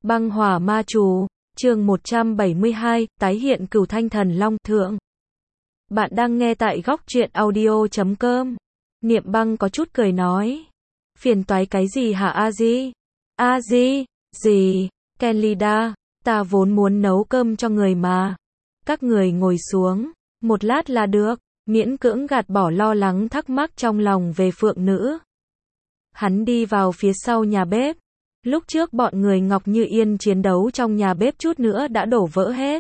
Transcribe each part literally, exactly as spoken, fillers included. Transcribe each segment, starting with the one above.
Băng hỏa ma chú, chương một trăm bảy mươi hai, tái hiện Cửu Thanh Thần Long thượng. Bạn đang nghe tại góc truyện audio chấm com. Niệm Băng có chút cười nói. Phiền toái cái gì hả a di? A di, gì? Kenlida, ta vốn muốn nấu cơm cho người mà. Các người ngồi xuống, một lát là được, miễn cưỡng gạt bỏ lo lắng thắc mắc trong lòng về phượng nữ. Hắn đi vào phía sau nhà bếp. Lúc trước bọn người Ngọc Như Yên chiến đấu trong nhà bếp chút nữa đã đổ vỡ hết.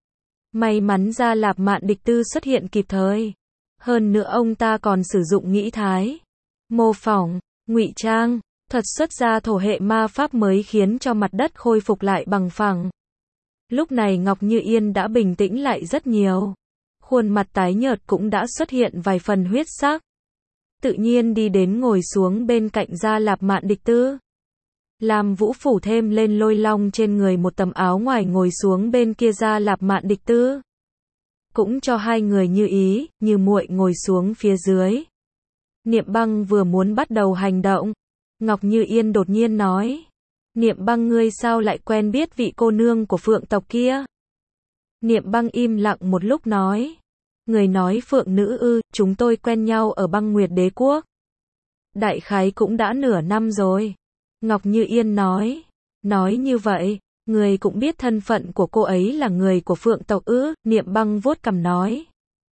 May mắn Gia Lạp Mạn Địch Tư xuất hiện kịp thời. Hơn nữa ông ta còn sử dụng nghĩ thái, mô phỏng, ngụy trang, thuật xuất ra thổ hệ ma pháp mới khiến cho mặt đất khôi phục lại bằng phẳng. Lúc này Ngọc Như Yên đã bình tĩnh lại rất nhiều. Khuôn mặt tái nhợt cũng đã xuất hiện vài phần huyết sắc. Tự nhiên đi đến ngồi xuống bên cạnh Gia Lạp Mạn Địch Tư. Làm Vũ phủ thêm lên lôi long trên người một tấm áo ngoài ngồi xuống bên kia Gia Lạp Mạn Địch Tư. Cũng cho hai người Như Ý, Như Muội ngồi xuống phía dưới. Niệm Băng vừa muốn bắt đầu hành động. Ngọc Như Yên đột nhiên nói. Niệm Băng ngươi sao lại quen biết vị cô nương của phượng tộc kia? Niệm Băng im lặng một lúc nói. Người nói phượng nữ ư, chúng tôi quen nhau ở Băng Nguyệt Đế Quốc. Đại khái cũng đã nửa năm rồi. Ngọc Như Yên nói. Nói như vậy, người cũng biết thân phận của cô ấy là người của phượng tộc ư? Niệm Băng vuốt cằm nói.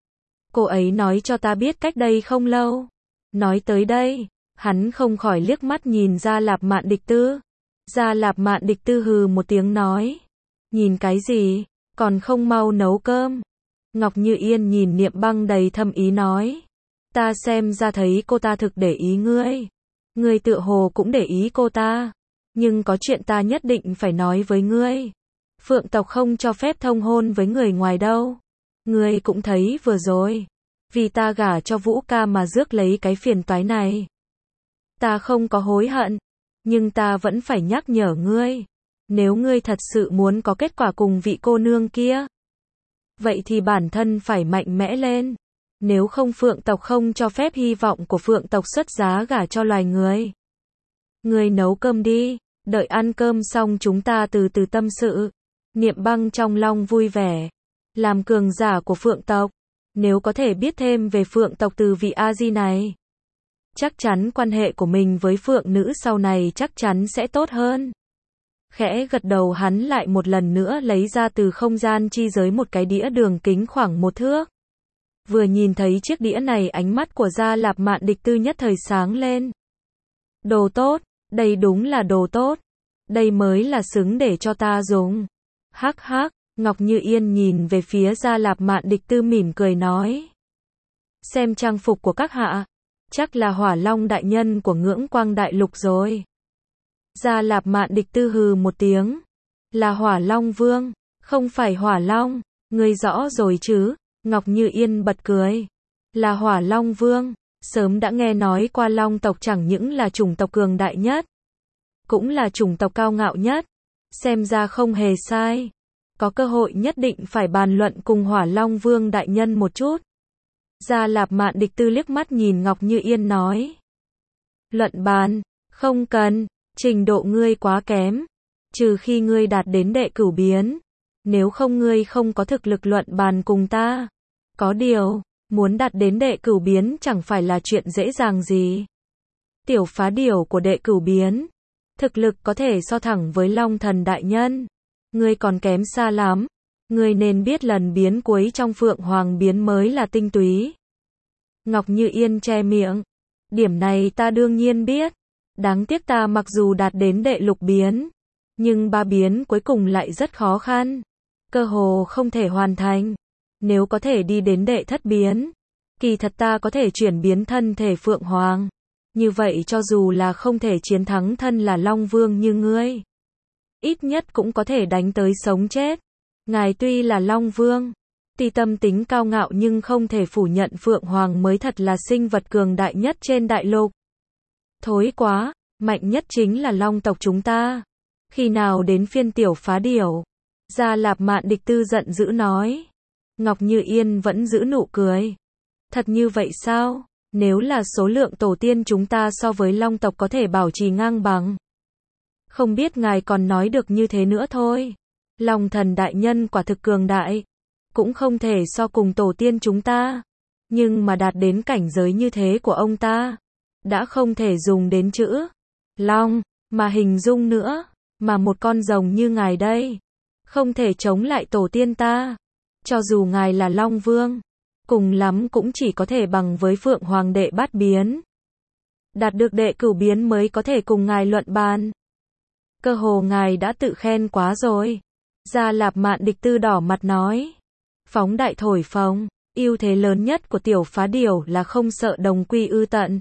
Cô ấy nói cho ta biết cách đây không lâu. Nói tới đây, hắn không khỏi liếc mắt nhìn Gia Lạp Mạn Địch Tư. Gia Lạp Mạn Địch Tư hừ một tiếng nói. Nhìn cái gì, còn không mau nấu cơm. Ngọc Như Yên nhìn Niệm Băng đầy thâm ý nói. Ta xem ra thấy cô ta thực để ý ngươi. Ngươi tựa hồ cũng để ý cô ta. Nhưng có chuyện ta nhất định phải nói với ngươi. Phượng tộc không cho phép thông hôn với người ngoài đâu. Ngươi cũng thấy vừa rồi. Vì ta gả cho Vũ ca mà rước lấy cái phiền toái này. Ta không có hối hận. Nhưng ta vẫn phải nhắc nhở ngươi. Nếu ngươi thật sự muốn có kết quả cùng vị cô nương kia. Vậy thì bản thân phải mạnh mẽ lên. Nếu không phượng tộc không cho phép hy vọng của phượng tộc xuất giá gả cho loài người. Ngươi nấu cơm đi, đợi ăn cơm xong chúng ta từ từ tâm sự. Niệm Băng trong lòng vui vẻ. Làm cường giả của phượng tộc. Nếu có thể biết thêm về phượng tộc từ vị A-di này. Chắc chắn quan hệ của mình với phượng nữ sau này chắc chắn sẽ tốt hơn. Khẽ gật đầu hắn lại một lần nữa lấy ra từ không gian chi giới một cái đĩa đường kính khoảng một thước. Vừa nhìn thấy chiếc đĩa này ánh mắt của Gia Lạp Mạn Địch Tư nhất thời sáng lên. Đồ tốt, đây đúng là đồ tốt. Đây mới là xứng để cho ta dùng. Hắc hắc, Ngọc Như Yên nhìn về phía Gia Lạp Mạn Địch Tư mỉm cười nói. Xem trang phục của các hạ. Chắc là Hỏa Long đại nhân của Ngưỡng Quang Đại Lục rồi. Gia Lạp Mạn Địch Tư hừ một tiếng. Là Hỏa Long Vương, không phải Hỏa Long. Ngươi rõ rồi chứ? Ngọc Như Yên bật cười. Là Hỏa Long Vương, sớm đã nghe nói qua Long tộc chẳng những là chủng tộc cường đại nhất, cũng là chủng tộc cao ngạo nhất. Xem ra không hề sai. Có cơ hội nhất định phải bàn luận cùng Hỏa Long Vương đại nhân một chút. Gia Lạp Mạn Địch Tư liếc mắt nhìn Ngọc Như Yên nói. Luận bàn, không cần, trình độ ngươi quá kém. Trừ khi ngươi đạt đến đệ cửu biến. Nếu không ngươi không có thực lực luận bàn cùng ta. Có điều, muốn đạt đến đệ cửu biến chẳng phải là chuyện dễ dàng gì. Tiểu phá điểu của đệ cửu biến. Thực lực có thể so thẳng với Long Thần đại nhân. Ngươi còn kém xa lắm. Ngươi nên biết lần biến cuối trong Phượng Hoàng biến mới là tinh túy. Ngọc Như Yên che miệng. Điểm này ta đương nhiên biết. Đáng tiếc ta mặc dù đạt đến đệ lục biến. Nhưng ba biến cuối cùng lại rất khó khăn. Cơ hồ không thể hoàn thành. Nếu có thể đi đến đệ thất biến. Kỳ thật ta có thể chuyển biến thân thể Phượng Hoàng. Như vậy cho dù là không thể chiến thắng thân là Long Vương như ngươi. Ít nhất cũng có thể đánh tới sống chết. Ngài tuy là Long Vương. Tuy tâm tính cao ngạo nhưng không thể phủ nhận Phượng Hoàng mới thật là sinh vật cường đại nhất trên đại lục. Thối quá, mạnh nhất chính là Long tộc chúng ta. Khi nào đến phiên tiểu phá điểu? Gia Lạp Mạn Địch Tư giận dữ nói. Ngọc Như Yên vẫn giữ nụ cười. Thật như vậy sao? Nếu là số lượng tổ tiên chúng ta so với Long tộc có thể bảo trì ngang bằng. Không biết ngài còn nói được như thế nữa thôi. Long thần đại nhân quả thực cường đại. Cũng không thể so cùng tổ tiên chúng ta. Nhưng mà đạt đến cảnh giới như thế của ông ta. Đã không thể dùng đến chữ Long mà hình dung nữa. Mà một con rồng như ngài đây. Không thể chống lại tổ tiên ta. Cho dù ngài là Long Vương. Cùng lắm cũng chỉ có thể bằng với Phượng Hoàng đệ bát biến. Đạt được đệ cửu biến mới có thể cùng ngài luận bàn. Cơ hồ ngài đã tự khen quá rồi. Gia Lạp Mạn Địch Tư đỏ mặt nói. Phóng đại thổi phồng, ưu thế lớn nhất của tiểu phá điểu là không sợ đồng quy ư tận.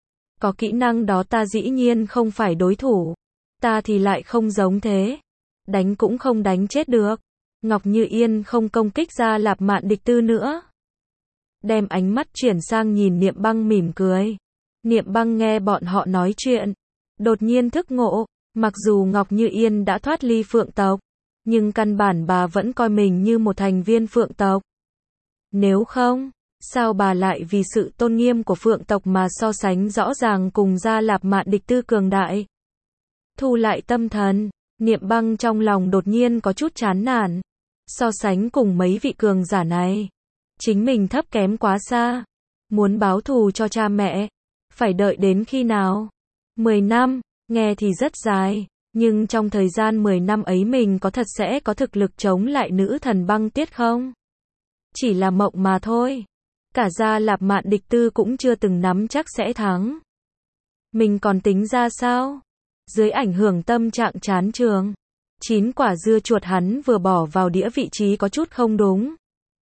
Có kỹ năng đó ta dĩ nhiên không phải đối thủ. Ta thì lại không giống thế. Đánh cũng không đánh chết được. Ngọc Như Yên không công kích Gia Lạp Mạn Địch Tư nữa. Đem ánh mắt chuyển sang nhìn Niệm Băng mỉm cười. Niệm Băng nghe bọn họ nói chuyện. Đột nhiên thức ngộ. Mặc dù Ngọc Như Yên đã thoát ly phượng tộc. Nhưng căn bản bà vẫn coi mình như một thành viên phượng tộc. Nếu không, sao bà lại vì sự tôn nghiêm của phượng tộc mà so sánh rõ ràng cùng Gia Lạp Mạn Địch Tư cường đại? Thu lại tâm thần, Niệm Băng trong lòng đột nhiên có chút chán nản. So sánh cùng mấy vị cường giả này, chính mình thấp kém quá xa. Muốn báo thù cho cha mẹ, phải đợi đến khi nào? mười năm, nghe thì rất dài. Nhưng trong thời gian mười năm ấy mình có thật sẽ có thực lực chống lại nữ thần băng tiết không? Chỉ là mộng mà thôi. Cả Gia Lạp Mạn Địch Tư cũng chưa từng nắm chắc sẽ thắng. Mình còn tính ra sao? Dưới ảnh hưởng tâm trạng chán trường, chín quả dưa chuột hắn vừa bỏ vào đĩa vị trí có chút không đúng.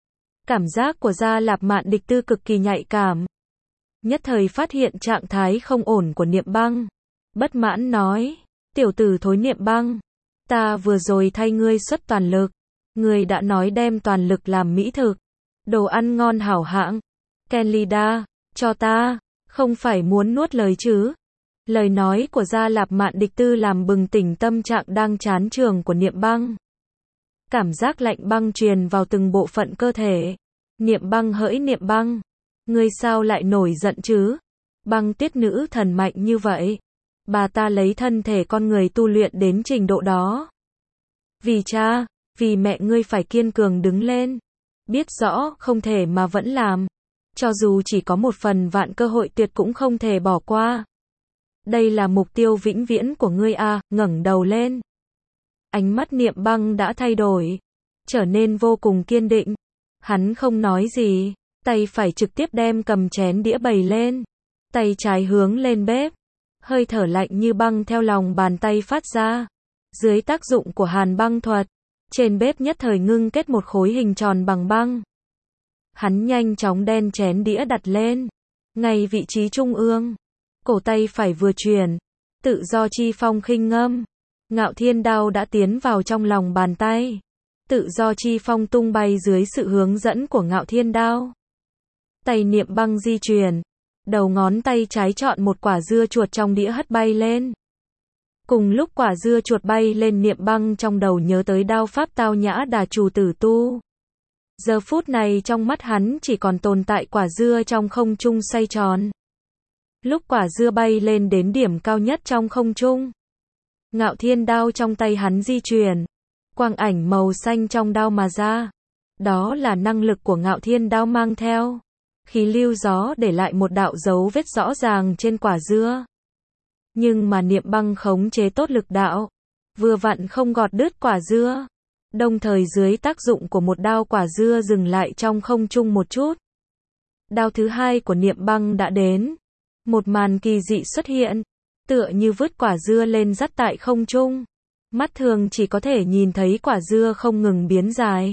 Cảm giác của Gia Lạp Mạn Địch Tư cực kỳ nhạy cảm. Nhất thời phát hiện trạng thái không ổn của Niệm Băng. Bất mãn nói. Tiểu tử thối Niệm Băng. Ta vừa rồi thay ngươi xuất toàn lực. Ngươi đã nói đem toàn lực làm mỹ thực. Đồ ăn ngon hảo hạng. Kenlida, cho ta. Không phải muốn nuốt lời chứ. Lời nói của Gia Lạp Mạn Địch Tư làm bừng tỉnh tâm trạng đang chán trường của Niệm Băng. Cảm giác lạnh băng truyền vào từng bộ phận cơ thể. Niệm Băng hỡi Niệm Băng. Ngươi sao lại nổi giận chứ? Băng tiết nữ thần mạnh như vậy. Bà ta lấy thân thể con người tu luyện đến trình độ đó. Vì cha, vì mẹ ngươi phải kiên cường đứng lên. Biết rõ không thể mà vẫn làm. Cho dù chỉ có một phần vạn cơ hội tuyệt cũng không thể bỏ qua. Đây là mục tiêu vĩnh viễn của ngươi à, ngẩng đầu lên. Ánh mắt Niệm Băng đã thay đổi. Trở nên vô cùng kiên định. Hắn không nói gì. Tay phải trực tiếp đem cầm chén đĩa bày lên. Tay trái hướng lên bếp. Hơi thở lạnh như băng theo lòng bàn tay phát ra. Dưới tác dụng của hàn băng thuật, trên bếp nhất thời ngưng kết một khối hình tròn bằng băng. Hắn nhanh chóng đen chén đĩa đặt lên. Ngay vị trí trung ương. Cổ tay phải vừa chuyển. Tự do chi phong khinh ngâm. Ngạo thiên đao đã tiến vào trong lòng bàn tay. Tự do chi phong tung bay dưới sự hướng dẫn của ngạo thiên đao. Tay Niệm Băng di chuyển. Đầu ngón tay trái chọn một quả dưa chuột trong đĩa hất bay lên. Cùng lúc quả dưa chuột bay lên, Niệm Băng trong đầu nhớ tới đao pháp Tao Nhã Đà Chủ Tử Tu. Giờ phút này trong mắt hắn chỉ còn tồn tại quả dưa trong không trung xoay tròn. Lúc quả dưa bay lên đến điểm cao nhất trong không trung, Ngạo thiên đao trong tay hắn di chuyển. Quang ảnh màu xanh trong đao mà ra. Đó là năng lực của ngạo thiên đao mang theo. Khí lưu gió để lại một đạo dấu vết rõ ràng trên quả dưa. Nhưng mà Niệm Băng khống chế tốt lực đạo. Vừa vặn không gọt đứt quả dưa. Đồng thời dưới tác dụng của một đao, quả dưa dừng lại trong không trung một chút. Đao thứ hai của Niệm Băng đã đến. Một màn kỳ dị xuất hiện. Tựa như vứt quả dưa lên dắt tại không trung. Mắt thường chỉ có thể nhìn thấy quả dưa không ngừng biến dài.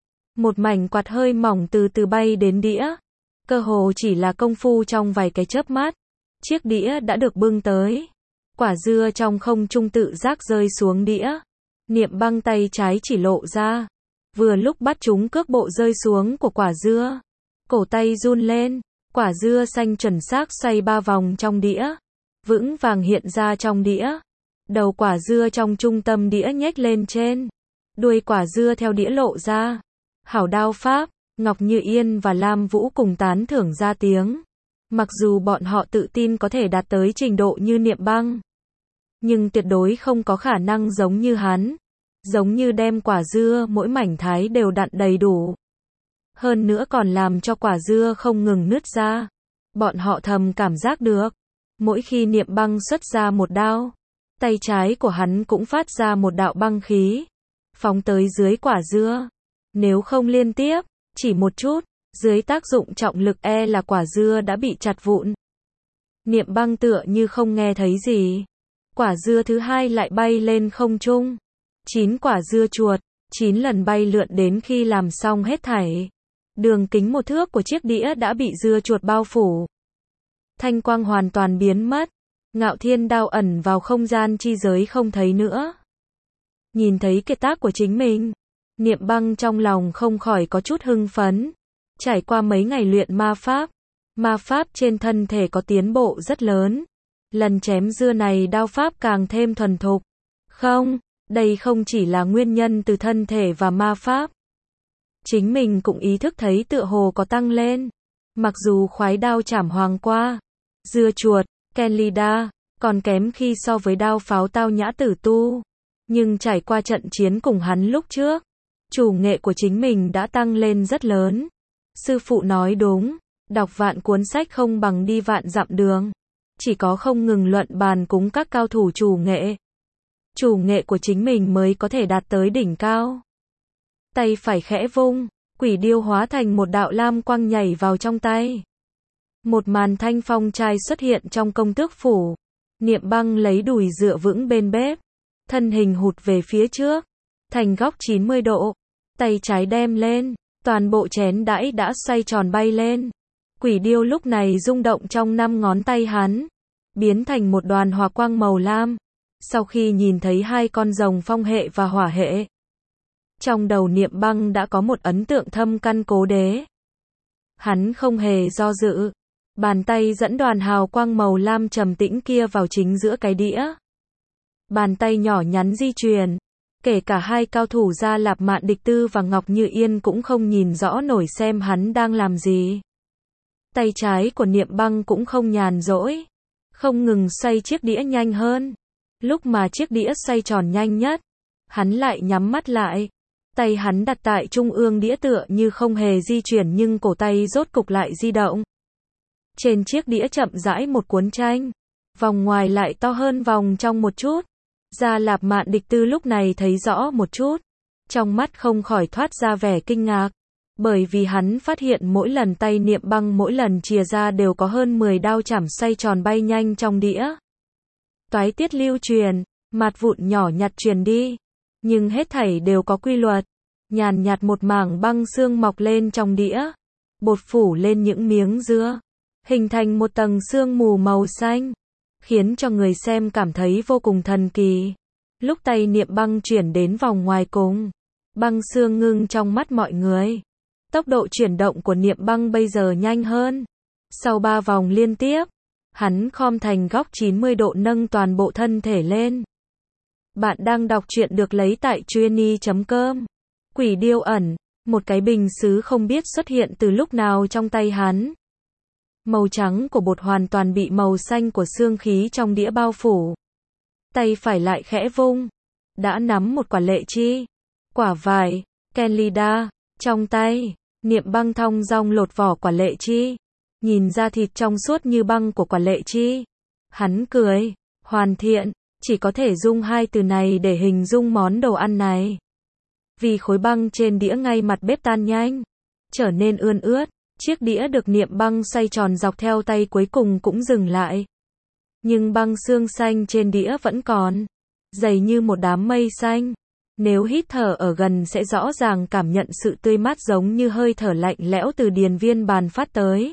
Một mảnh quạt hơi mỏng từ từ bay đến đĩa. Cơ hồ chỉ là công phu trong vài cái chớp mắt. Chiếc đĩa đã được bưng tới. Quả dưa trong không trung tự giác rơi xuống đĩa. Niệm Băng tay trái chỉ lộ ra. Vừa lúc bắt chúng cước bộ rơi xuống của quả dưa. Cổ tay run lên. Quả dưa xanh chuẩn xác xoay ba vòng trong đĩa. Vững vàng hiện ra trong đĩa. Đầu quả dưa trong trung tâm đĩa nhếch lên trên. Đuôi quả dưa theo đĩa lộ ra. Hảo đao pháp. Ngọc Như Yên và Lam Vũ cùng tán thưởng ra tiếng. Mặc dù bọn họ tự tin có thể đạt tới trình độ như Niệm Băng. nhưng tuyệt đối không có khả năng giống như hắn. Giống như đem quả dưa mỗi mảnh thái đều đặn đầy đủ. Hơn nữa còn làm cho quả dưa không ngừng nứt ra. Bọn họ thầm cảm giác được. Mỗi khi Niệm Băng xuất ra một đao, tay trái của hắn cũng phát ra một đạo băng khí, phóng tới dưới quả dưa. Nếu không liên tiếp, chỉ một chút, dưới tác dụng trọng lực e là quả dưa đã bị chặt vụn. Niệm Băng tựa như không nghe thấy gì. Quả dưa thứ hai lại bay lên không trung. Chín quả dưa chuột, chín lần bay lượn đến khi làm xong hết thảy. Đường kính một thước của chiếc đĩa đã bị dưa chuột bao phủ. Thanh quang hoàn toàn biến mất. Ngạo Thiên Đao ẩn vào không gian chi giới không thấy nữa. Nhìn thấy kiệt tác của chính mình, Niệm Băng trong lòng không khỏi có chút hưng phấn. Trải qua mấy ngày luyện ma pháp, ma pháp trên thân thể có tiến bộ rất lớn. Lần chém dưa này đao pháp càng thêm thuần thục. Không, đây không chỉ là nguyên nhân từ thân thể và ma pháp. Chính mình cũng ý thức thấy tựa hồ có tăng lên. Mặc dù khoái đao chảm hoàng qua, dưa chuột, Kenlida, còn kém khi so với đao pháo Tao Nhã Tử Tu. Nhưng trải qua trận chiến cùng hắn lúc trước, chủ nghệ của chính mình đã tăng lên rất lớn. Sư phụ nói đúng, đọc vạn cuốn sách không bằng đi vạn dặm đường. Chỉ có không ngừng luận bàn cúng các cao thủ chủ nghệ. Chủ nghệ của chính mình mới có thể đạt tới đỉnh cao. Tay phải khẽ vung, quỷ điêu hóa thành một đạo lam quang nhảy vào trong tay. Một màn thanh phong trai xuất hiện trong công tước phủ. Niệm Băng lấy đùi dựa vững bên bếp, thân hình hụt về phía trước, thành góc chín mươi độ, tay trái đem lên, toàn bộ chén đãi đã xoay tròn bay lên. Quỷ điêu lúc này rung động trong năm ngón tay hắn, biến thành một đoàn hỏa quang màu lam. Sau khi nhìn thấy hai con rồng phong hệ và hỏa hệ, trong đầu Niệm Băng đã có một ấn tượng thâm căn cố đế. Hắn không hề do dự, bàn tay dẫn đoàn hào quang màu lam trầm tĩnh kia vào chính giữa cái đĩa. Bàn tay nhỏ nhắn di chuyển, kể cả hai cao thủ Gia Lạp Mạn Địch Tư và Ngọc Như Yên cũng không nhìn rõ nổi xem hắn đang làm gì. Tay trái của Niệm Băng cũng không nhàn rỗi, không ngừng xoay chiếc đĩa nhanh hơn. Lúc mà chiếc đĩa xoay tròn nhanh nhất, hắn lại nhắm mắt lại. Tay hắn đặt tại trung ương đĩa tựa như không hề di chuyển nhưng cổ tay rốt cục lại di động. Trên chiếc đĩa chậm rãi một cuốn tranh, vòng ngoài lại to hơn vòng trong một chút. Gia Lạp Mạn Địch Tư lúc này thấy rõ một chút, trong mắt không khỏi thoát ra vẻ kinh ngạc, bởi vì hắn phát hiện mỗi lần tay Niệm Băng mỗi lần chìa ra đều có hơn mười đao chảm xoay tròn bay nhanh trong đĩa. Toái tiết lưu truyền, mạt vụn nhỏ nhặt truyền đi, nhưng hết thảy đều có quy luật. Nhàn nhạt một mảng băng xương mọc lên trong đĩa, bột phủ lên những miếng dưa, hình thành một tầng sương mù màu xanh, khiến cho người xem cảm thấy vô cùng thần kỳ. Lúc tay Niệm Băng chuyển đến vòng ngoài cùng, băng xương ngưng trong mắt mọi người. Tốc độ chuyển động của Niệm Băng bây giờ nhanh hơn. Sau ba vòng liên tiếp, hắn khom thành góc chín mươi độ nâng toàn bộ thân thể lên. Bạn đang đọc truyện được lấy tại truyenny chấm com. Quỷ điêu ẩn, một cái bình sứ không biết xuất hiện từ lúc nào trong tay hắn. Màu trắng của bột hoàn toàn bị màu xanh của xương khí trong đĩa bao phủ. Tay phải lại khẽ vung, đã nắm một quả lệ chi, quả vải, Kenlida, trong tay. Niệm Băng thong dong lột vỏ quả lệ chi, nhìn ra thịt trong suốt như băng của quả lệ chi. Hắn cười, hoàn thiện, chỉ có thể dùng hai từ này để hình dung món đồ ăn này. Vì khối băng trên đĩa ngay mặt bếp tan nhanh, trở nên ươn ướt, chiếc đĩa được Niệm Băng xoay tròn dọc theo tay cuối cùng cũng dừng lại. Nhưng băng xương xanh trên đĩa vẫn còn, dày như một đám mây xanh. Nếu hít thở ở gần sẽ rõ ràng cảm nhận sự tươi mát giống như hơi thở lạnh lẽo từ điền viên bàn phát tới.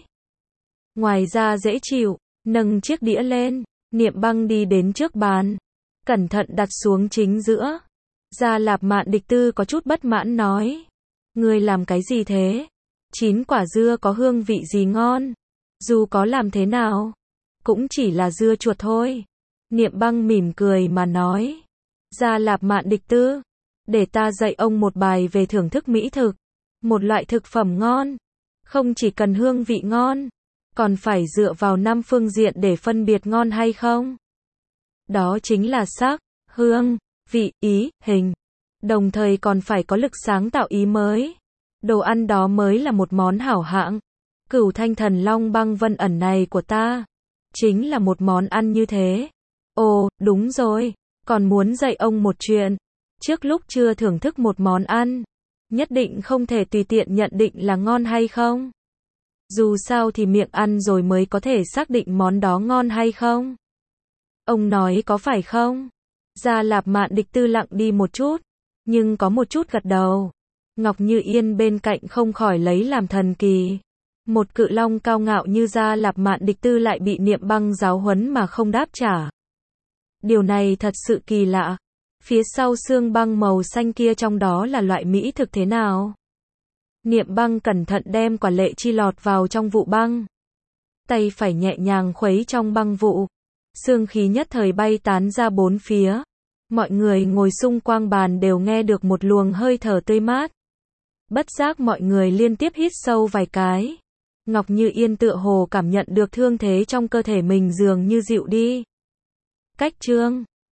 Ngoài ra dễ chịu, nâng chiếc đĩa lên, Niệm Băng đi đến trước bàn, cẩn thận đặt xuống chính giữa. Gia Lạp Mạn Địch Tư có chút bất mãn nói, ngươi làm cái gì thế? Chín quả dưa có hương vị gì ngon? Dù có làm thế nào, cũng chỉ là dưa chuột thôi. Niệm Băng mỉm cười mà nói, Gia Lạp Mạn Địch Tư, để ta dạy ông một bài về thưởng thức mỹ thực. Một loại thực phẩm ngon, không chỉ cần hương vị ngon, còn phải dựa vào năm phương diện để phân biệt ngon hay không. Đó chính là sắc, hương, vị, ý, hình. Đồng thời còn phải có lực sáng tạo ý mới. Đồ ăn đó mới là một món hảo hạng. Cửu Thanh Thần Long băng vân ẩn này của ta, chính là một món ăn như thế. Ồ, đúng rồi, còn muốn dạy ông một chuyện. Trước lúc chưa thưởng thức một món ăn, nhất định không thể tùy tiện nhận định là ngon hay không. Dù sao thì miệng ăn rồi mới có thể xác định món đó ngon hay không. Ông nói có phải không? Gia Lạp Mạn Địch Tư lặng đi một chút, nhưng có một chút gật đầu. Ngọc Như Yên bên cạnh không khỏi lấy làm thần kỳ. Một cự long cao ngạo như Gia Lạp Mạn Địch Tư lại bị Niệm Băng giáo huấn mà không đáp trả. Điều này thật sự kỳ lạ. Phía sau xương băng màu xanh kia trong đó là loại mỹ thực thế nào? Niệm Băng cẩn thận đem quả lệ chi lọt vào trong vụ băng. Tay phải nhẹ nhàng khuấy trong băng vụ. Sương khí nhất thời bay tán ra bốn phía. Mọi người ngồi xung quanh bàn đều nghe được một luồng hơi thở tươi mát. Bất giác mọi người liên tiếp hít sâu vài cái. Ngọc Như Yên tựa hồ cảm nhận được thương thế trong cơ thể mình dường như dịu đi. Cách chương